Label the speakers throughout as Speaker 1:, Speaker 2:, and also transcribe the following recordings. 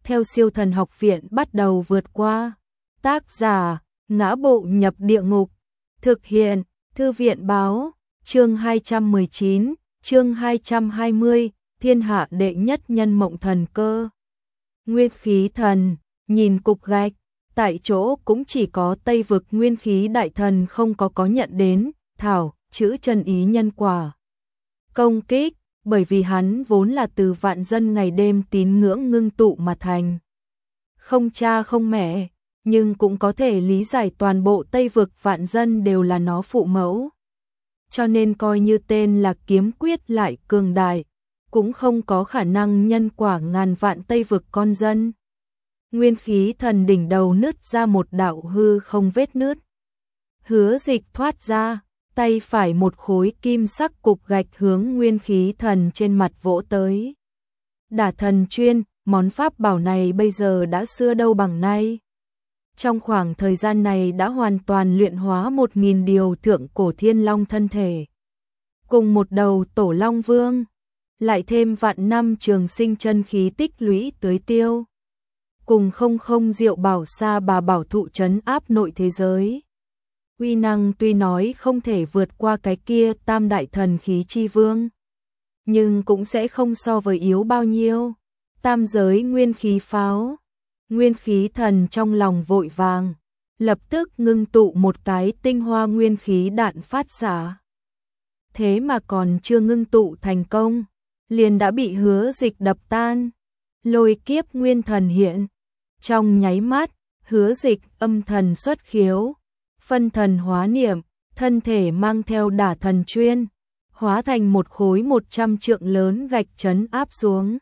Speaker 1: theo Siêu Thần Học Viện bắt đầu vượt qua. Tác giả: Ngã Bộ Nhập Địa Ngục. Thực hiện: Thư viện báo. Chương 219, chương 220, thiên hạ đệ nhất nhân mộng thần cơ. Nguyên khí thần, nhìn cục gạch, tại chỗ cũng chỉ có Tây vực nguyên khí đại thần không có nhận đến, thảo, chữ chân ý nhân quả. Công kích, bởi vì hắn vốn là từ vạn dân ngày đêm tín ngưỡng ngưng tụ mà thành. Không cha không mẹ, nhưng cũng có thể lý giải toàn bộ Tây vực vạn dân đều là nó phụ mẫu. Cho nên coi như tên là kiếm quyết lại cường đại, cũng không có khả năng nhân quả ngàn vạn Tây vực con dân. Nguyên khí thần đỉnh đầu nứt ra một đạo hư không vết nứt. Hứa Dịch thoát ra, tay phải một khối kim sắc cục gạch hướng nguyên khí thần trên mặt vỗ tới. Đả thần chuyên, món pháp bảo này bây giờ đã xưa đâu bằng nay. Trong khoảng thời gian này đã hoàn toàn luyện hóa 1000 điều thượng cổ thiên long thân thể. Cùng một đầu tổ long vương, lại thêm vạn năm trường sinh chân khí tích lũy tưới tiêu. Cùng không diệu bảo sa bà bảo thụ trấn áp nội thế giới. Uy năng tuy nói không thể vượt qua cái kia tam đại thần khí chi vương, nhưng cũng sẽ không so với yếu bao nhiêu. Tam giới nguyên khí pháo. Nguyên khí thần trong lòng vội vàng, lập tức ngưng tụ một cái tinh hoa nguyên khí đạn phát xạ. Thế mà còn chưa ngưng tụ thành công, liền đã bị Hứa Dịch đập tan. Lôi kiếp nguyên thần hiện. Trong nháy mắt, Hứa Dịch âm thần xuất khiếu, phân thần hóa niệm, thân thể mang theo đả thần chuyên, hóa thành một khối 100 trượng lớn gạch trấn áp xuống.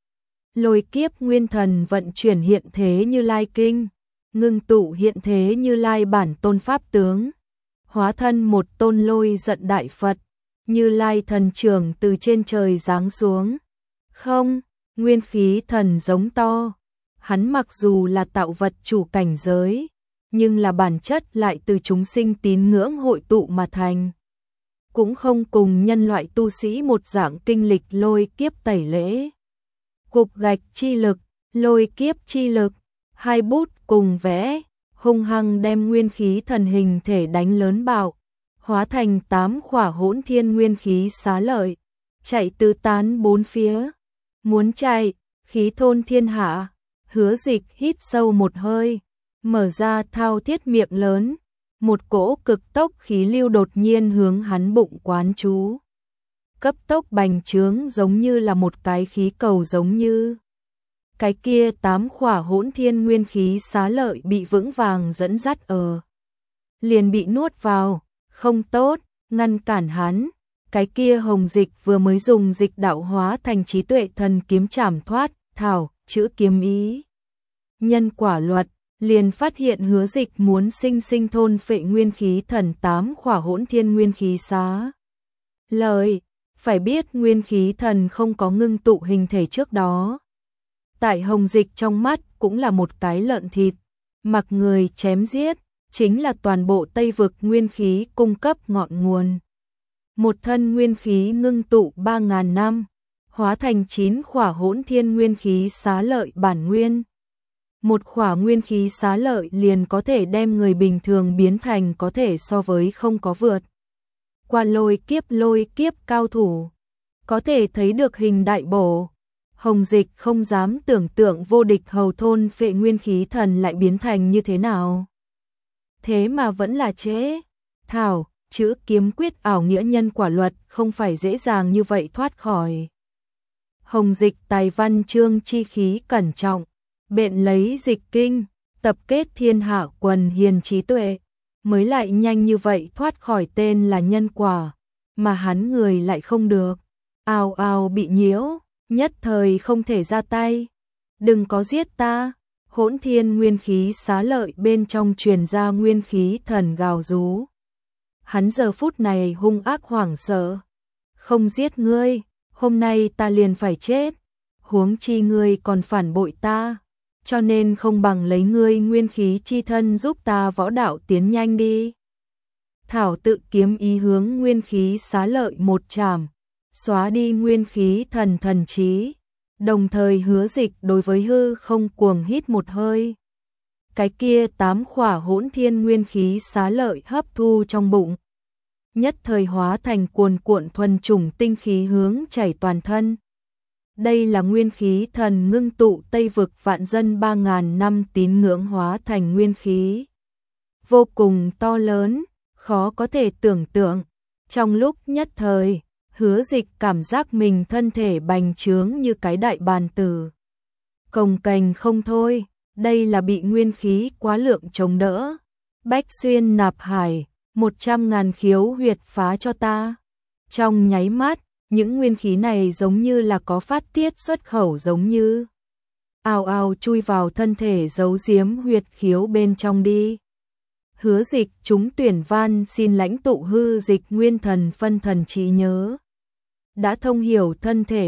Speaker 1: Lôi kiếp nguyên thần vận chuyển hiện thế Như Lai kinh, ngưng tụ hiện thế Như Lai bản tôn pháp tướng, hóa thân một tôn lôi giận đại Phật, Như Lai thần trưởng từ trên trời giáng xuống. Không, nguyên khí thần giống to. Hắn mặc dù là tạo vật chủ cảnh giới, nhưng là bản chất lại từ chúng sinh tín ngưỡng hội tụ mà thành. Cũng không cùng nhân loại tu sĩ một dạng kinh lịch lôi kiếp tẩy lễ. Cục gạch chi lực, lôi kiếp chi lực, hai bút cùng vẽ, hung hăng đem nguyên khí thần hình thể đánh lớn bạo, hóa thành 8 khỏa hỗn thiên nguyên khí xá lợi, chạy tứ tán bốn phía. Muốn chạy, khí thôn thiên hạ. Hứa Dịch hít sâu một hơi, mở ra thao thiết miệng lớn, một cỗ cực tốc khí lưu đột nhiên hướng hắn bụng quán trú. Cấp tốc bành trướng giống như là một cái khí cầu giống như. Cái kia 8 khỏa hỗn thiên nguyên khí xá lợi bị vững vàng dẫn dắt liền bị nuốt vào, không tốt, ngăn cản hắn. Cái kia Hồng Dịch vừa mới dùng dịch đạo hóa thành trí tuệ thần kiếm trảm thoát, thảo, chữ kiếm ý. Nhân quả luật, liền phát hiện Hứa Dịch muốn sinh thôn phệ nguyên khí thần 8 khỏa hỗn thiên nguyên khí xá lợi. Phải biết nguyên khí thần không có ngưng tụ hình thể trước đó. Tại Hồng Dịch trong mắt cũng là một cái lợn thịt, mặc người chém giết, chính là toàn bộ Tây vực nguyên khí cung cấp ngọn nguồn. Một thân nguyên khí ngưng tụ 3000 năm, hóa thành 9 khỏa hỗn thiên nguyên khí xá lợi bản nguyên. Một khỏa nguyên khí xá lợi liền có thể đem người bình thường biến thành có thể so với không có vượt qua lôi kiếp cao thủ. Có thể thấy được hình đại bổ. Hồng Dịch không dám tưởng tượng vô địch hầu thôn phệ nguyên khí thần lại biến thành như thế nào. Thế mà vẫn là chế. Thảo, chữ kiếm quyết ảo nghĩa nhân quả luật không phải dễ dàng như vậy thoát khỏi. Hồng Dịch tài văn chương chi khí cẩn trọng, bện lấy dịch kinh, tập kết thiên hạ quần hiền trí tuệ, mới lại nhanh như vậy thoát khỏi tên là nhân quả, mà hắn người lại không được. Ào ào bị nhiễu, nhất thời không thể ra tay. Đừng có giết ta. Hỗn thiên nguyên khí xá lợi bên trong truyền ra nguyên khí thần gào rú. Hắn giờ phút này hung ác hoảng sợ. Không giết ngươi, hôm nay ta liền phải chết. Huống chi ngươi còn phản bội ta, cho nên không bằng lấy ngươi nguyên khí chi thân giúp ta võ đạo tiến nhanh đi. Thảo tự kiếm ý hướng nguyên khí xá lợi một chảm, xóa đi nguyên khí thần trí, Đồng thời Hứa Dịch đối với hư không cuồng hít một hơi. Cái kia 8 khỏa hỗn thiên nguyên khí xá lợi hấp thu trong bụng, nhất thời hóa thành cuồn cuộn thuần chủng tinh khí hướng chảy toàn thân. Đây là nguyên khí thần ngưng tụ Tây vực vạn dân 3000 năm tín ngưỡng hóa thành nguyên khí. Vô cùng to lớn, khó có thể tưởng tượng. Trong lúc nhất thời, Hứa Dịch cảm giác mình thân thể bành trướng như cái đại bàn tử. Cồng kềnh không thôi, đây là bị nguyên khí quá lượng chống đỡ. Bách xuyên nạp hải, 100.000 khiếu huyệt phá cho ta. Trong nháy mắt, những nguyên khí này giống như là có phát tiết xuất khẩu giống như. Ào ào chui vào thân thể giấu giếm huyệt khiếu bên trong đi. Hứa Dịch chúng tuyển van xin lãnh tụ hư dịch nguyên thần phân thần trí nhớ. Đã thông hiểu thân thể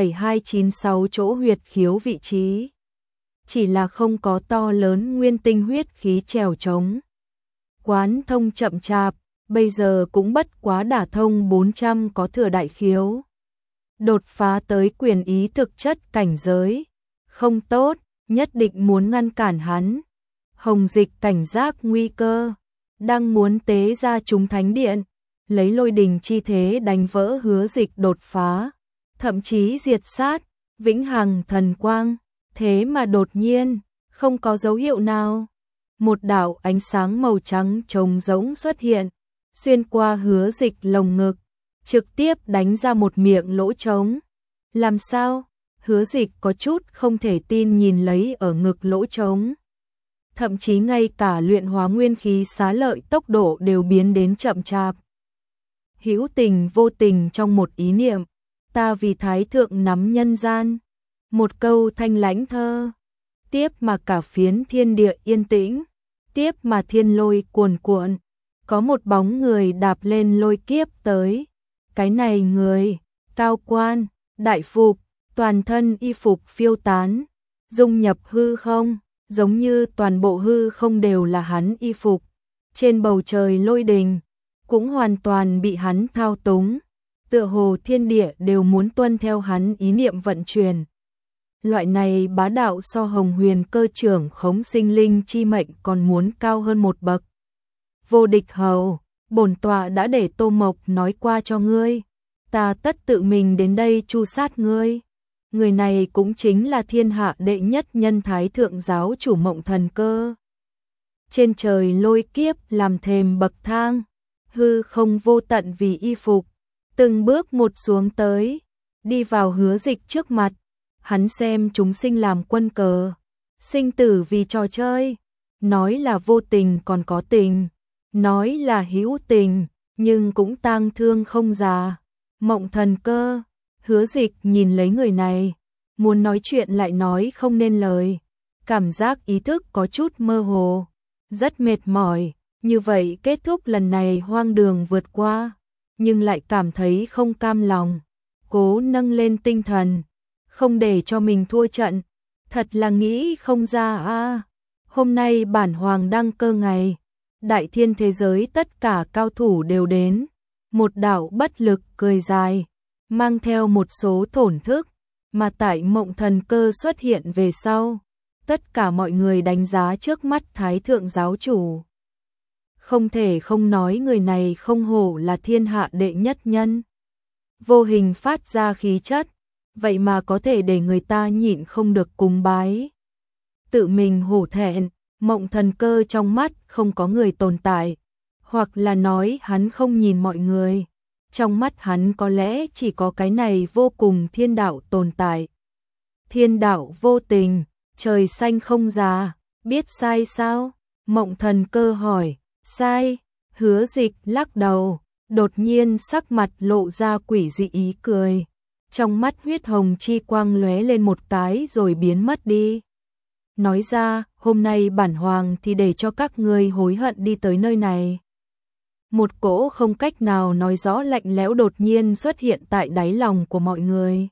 Speaker 1: 1,296 chỗ huyệt khiếu vị trí. Chỉ là không có to lớn nguyên tinh huyết khí trèo trống. Quán thông chậm chạp, bây giờ cũng bất quá đả thông 400 có thừa đại khiếu. Đột phá tới quyền ý thực chất cảnh giới. Không tốt, nhất định muốn ngăn cản hắn. Hồng Dịch cảnh giác nguy cơ, đang muốn tế ra chúng thánh điện, lấy lôi đình chi thế đánh vỡ Hứa Dịch đột phá, thậm chí diệt sát, vĩnh hằng thần quang, thế mà đột nhiên, không có dấu hiệu nào. Một đạo ánh sáng màu trắng trống rỗng xuất hiện, xuyên qua Hứa Dịch lồng ngực, trực tiếp đánh ra một miệng lỗ trống. Làm sao? Hứa Dịch có chút không thể tin nhìn lấy ở ngực lỗ trống. Thậm chí ngay cả luyện hóa nguyên khí xá lợi tốc độ đều biến đến chậm chạp. Hữu tình vô tình trong một ý niệm, ta vì thái thượng nắm nhân gian. Một câu thanh lãnh thơ, tiếp mà cả phiến thiên địa yên tĩnh, tiếp mà thiên lôi cuồn cuộn, có một bóng người đạp lên lôi kiếp tới. Cái này người, cao quan, đại phục, toàn thân y phục phiêu tán, dung nhập hư không, giống như toàn bộ hư không đều là hắn y phục. Trên bầu trời lôi đình, cũng hoàn toàn bị hắn thao túng, tựa hồ thiên địa đều muốn tuân theo hắn ý niệm vận chuyển. Loại này bá đạo so Hồng Huyền cơ trưởng khống sinh linh chi mệnh còn muốn cao hơn một bậc. Vô địch hầu, bổn tọa đã để Tô Mộc nói qua cho ngươi, ta tất tự mình đến đây tru sát ngươi. Người này cũng chính là thiên hạ đệ nhất nhân Thái thượng giáo chủ Mộng Thần Cơ. Trên trời lôi kiếp làm thềm bậc thang, hư không vô tận vì y phục, từng bước một xuống tới, đi vào Hứa Dịch trước mặt. Hắn xem chúng sinh làm quân cờ, sinh tử vì trò chơi, nói là vô tình còn có tình, nói là hữu tình, nhưng cũng tang thương không già. Mộng Thần Cơ, Hứa Dịch nhìn lấy người này, muốn nói chuyện lại nói không nên lời, cảm giác ý thức có chút mơ hồ, rất mệt mỏi, như vậy kết thúc lần này hoang đường vượt qua, nhưng lại cảm thấy không cam lòng, cố nâng lên tinh thần, không để cho mình thua trận, thật là nghĩ không ra a. Hôm nay bản hoàng đăng cơ ngày, đại thiên thế giới tất cả cao thủ đều đến, một đạo bất lực cười dài, mang theo một số thổn thức, mà tại Mộng Thần Cơ xuất hiện về sau, tất cả mọi người đánh giá trước mắt Thái thượng giáo chủ. Không thể không nói người này không hổ là thiên hạ đệ nhất nhân. Vô hình phát ra khí chất, vậy mà có thể để người ta nhịn không được cúng bái. Tự mình hổ thẹn, Mộng Thần Cơ trong mắt không có người tồn tại, hoặc là nói hắn không nhìn mọi người. Trong mắt hắn có lẽ chỉ có cái này vô cùng thiên đạo tồn tại. Thiên đạo vô tình, trời xanh không già, biết sai sao? Mộng Thần Cơ hỏi, sai. Hứa Dịch lắc đầu, đột nhiên sắc mặt lộ ra quỷ dị ý cười. Trong mắt huyết hồng chi quang lóe lên một cái rồi biến mất đi. Nói ra, hôm nay bản hoàng thì để cho các ngươi hối hận đi tới nơi này. Một cỗ không cách nào nói rõ lạnh lẽo đột nhiên xuất hiện tại đáy lòng của mọi người.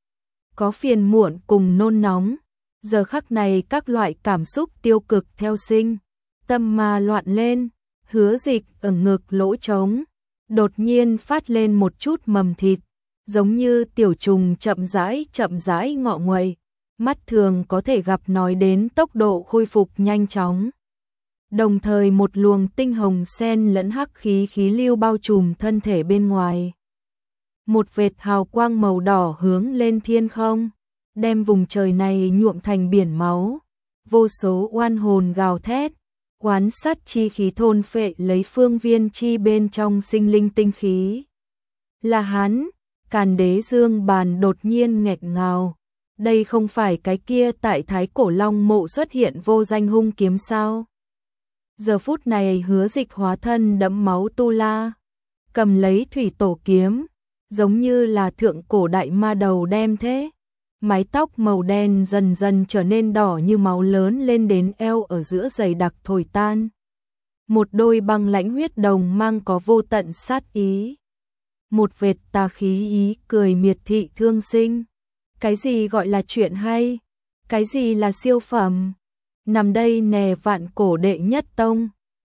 Speaker 1: Có phiền muộn cùng nôn nóng, giờ khắc này các loại cảm xúc tiêu cực theo sinh, tâm ma loạn lên. Hứa Dịch ở ngực lỗ trống, đột nhiên phát lên một chút mầm thịt, giống như tiểu trùng chậm rãi ngọ nguậy, mắt thường có thể gặp nói đến tốc độ khôi phục nhanh chóng. Đồng thời một luồng tinh hồng xen lẫn hắc khí lưu bao trùm thân thể bên ngoài. Một vệt hào quang màu đỏ hướng lên thiên không, đem vùng trời này nhuộm thành biển máu. Vô số oan hồn gào thét, oán sát chi khí thôn phệ lấy phương viên chi bên trong sinh linh tinh khí. Là hắn, Càn Đế Dương Bàn đột nhiên nghẹt ngào. Đây không phải cái kia tại Thái Cổ Long Mộ xuất hiện vô danh hung kiếm sao? Giờ phút này Hứa Dịch hóa thân đẫm máu tu la, cầm lấy thủy tổ kiếm, giống như là thượng cổ đại ma đầu đem thế. Mái tóc màu đen dần dần trở nên đỏ như máu lớn lên đến eo ở giữa dày đặc thổi tan. Một đôi băng lãnh huyết đồng mang có vô tận sát ý. Một vệt tà khí ý cười miệt thị thương sinh. Cái gì gọi là chuyện hay? Cái gì là siêu phẩm? Nằm đây nè vạn cổ đệ nhất tông.